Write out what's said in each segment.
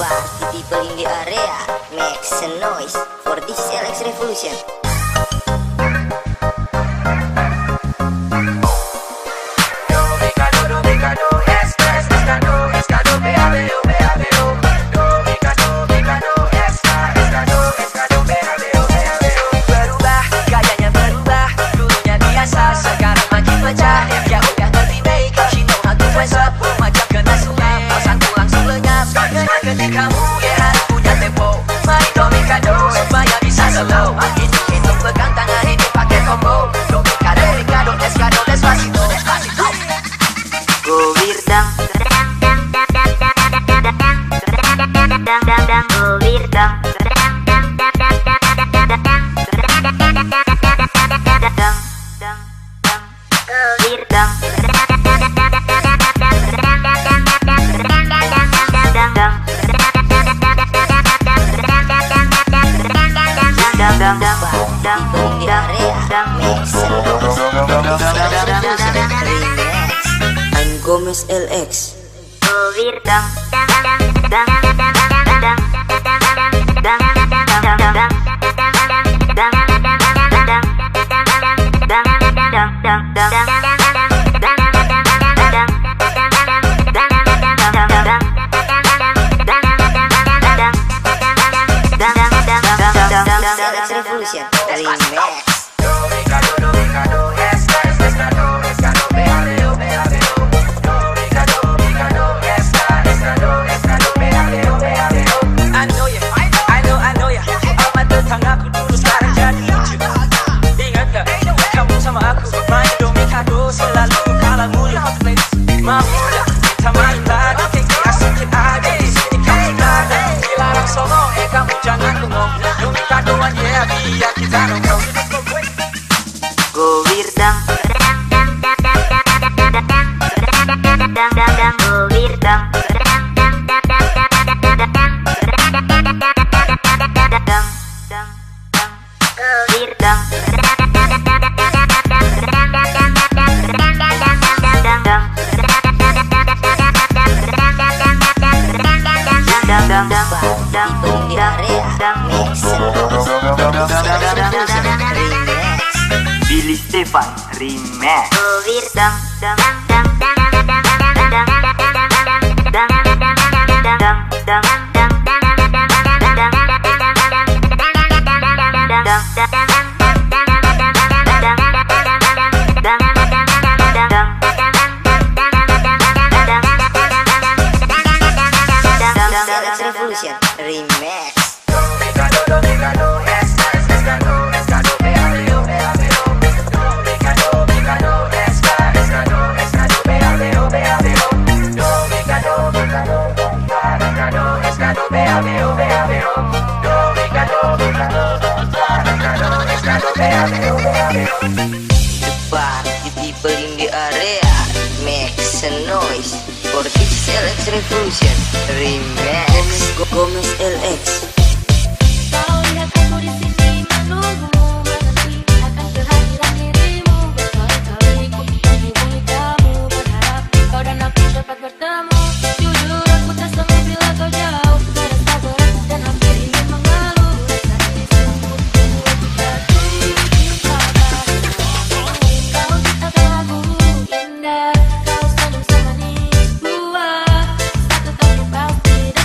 Party people in the area, make some noise for this LX revolution. Berubah, gayanya berubah, dulunya biasa, sekarang makin pecah. Ya udah ngerti make, she know how to dress up, macam kena sulap, bosanku langsung lenyap. Karena ketika kamu ya harus punya tempo, main domikado supaya bisa slow. Hitung pegang tangan ini pakai combo, domikado, domikado, escado, despacito, despacito. Go wirdang, go wirdang. I'm Gomez LX. LX Revolution Remix. Go wirdang, go wirdang. Billy Stefan Remix. Revolution Remix. The party people in the area, make some noise for this LX Revolution Remix. Gomez LX. Kau lihat aku di sini menunggumu, menanti akan kehadiran dirimu. Berkali-kali ku menghubungi kamu, berharap kau dan aku dapat bertemu. Jujur aku tak sanggup bila kau jauh, merasa berat dan hampir ingin mengeluh. Rasa ini sungguh membuat ku jatuh cinta padamu. Kau tak lagu indah, kau senyum semanis buah, satu tapi pasti.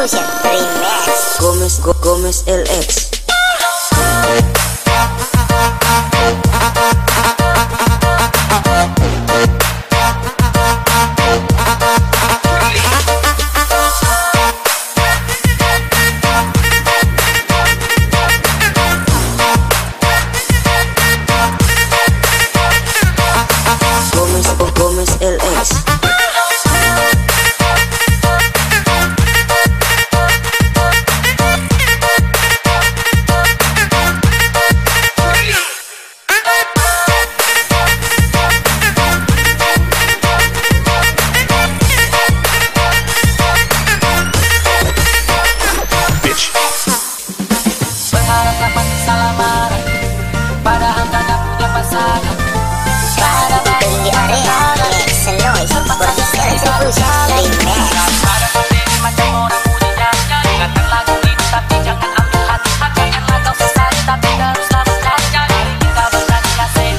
Revolution Remix. Gomez LX. Gomez LX. Berharaplah pasti salah marah, padahal kagak punya pasangan. People in the area make some noise for this Revolution Remix. Pada berdiri macam orang punya nyanyi, ingatkan lagu ini tapi jangan ambil hati. Janganlah kau sesali tapi teruslah berkarya. Hari ini kau bernyanyi asik.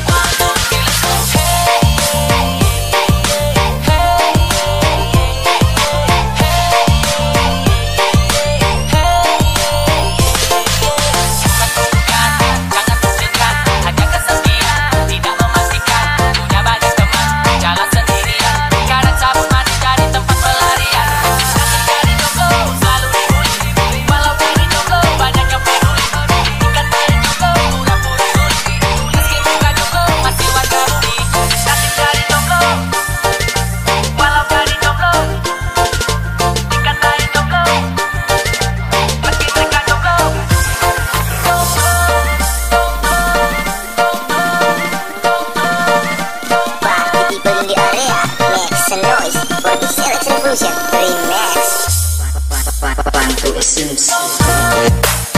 People in the area make some noise for this Revolution Remix. Pantu Assumes.